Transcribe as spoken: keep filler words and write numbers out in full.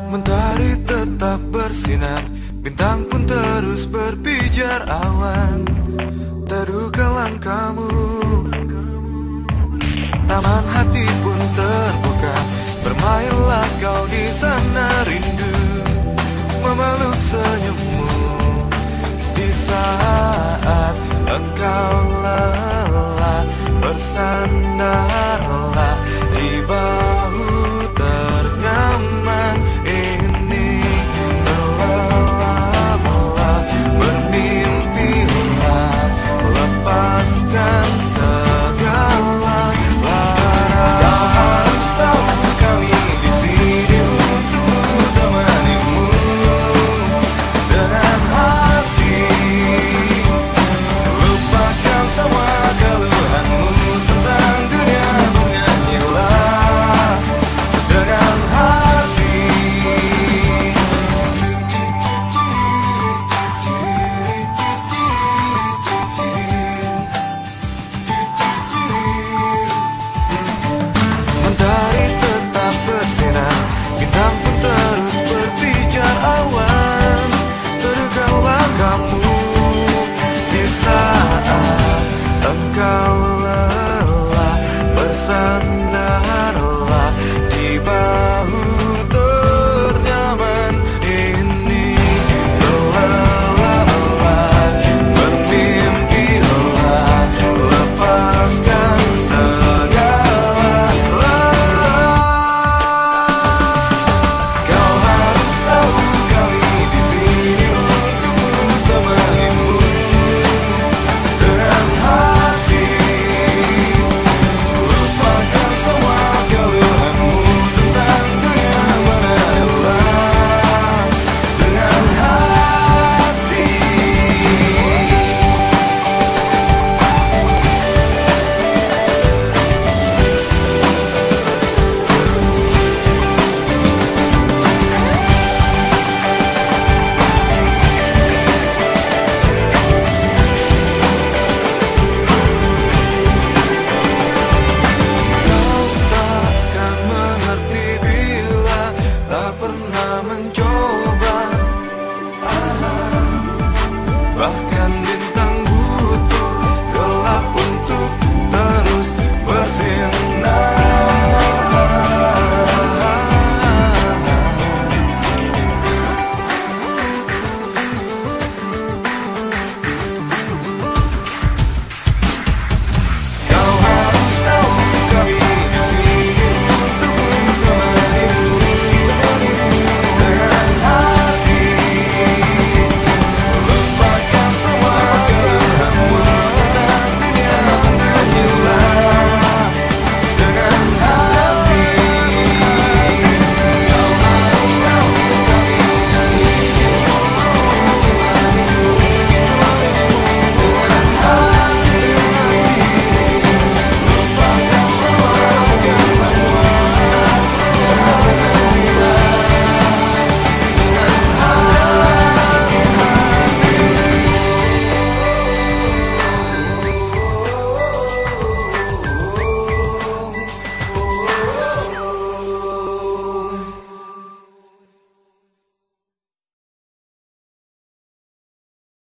Mentari tetap bersinar, bintang pun terus berpijar. Awan terduga langkahmu, taman hati pun terbuka. Bermainlah kau di sana, rindu memeluk senyummu. Di saat engkau lelah, bersandarlah di bahu ternyaman ini. Terlelap-lelap, bermimpilah, lepaskan segala lara. Kau harus tahu kami di sini untuk temanimu dengan hati. Lupakan semua keluhanmu tentang dunia, bernyanyilah dengan hati. Mentari tetap bersinar, bintang pun terus berpijar. Awan terduga langkahmu di saat engkau lelah, bersandarlah di bahu ternyaman ini. Terlelap-lelap, bermimpilah, lepaskan segala lara. Kau harus tahu kami di sini untuk temanimu dengan hati. Lupakan semua keluhanmu tentang dunia, menarilah dengan hati. Kau takkan mengerti bila tak pernah mencoba.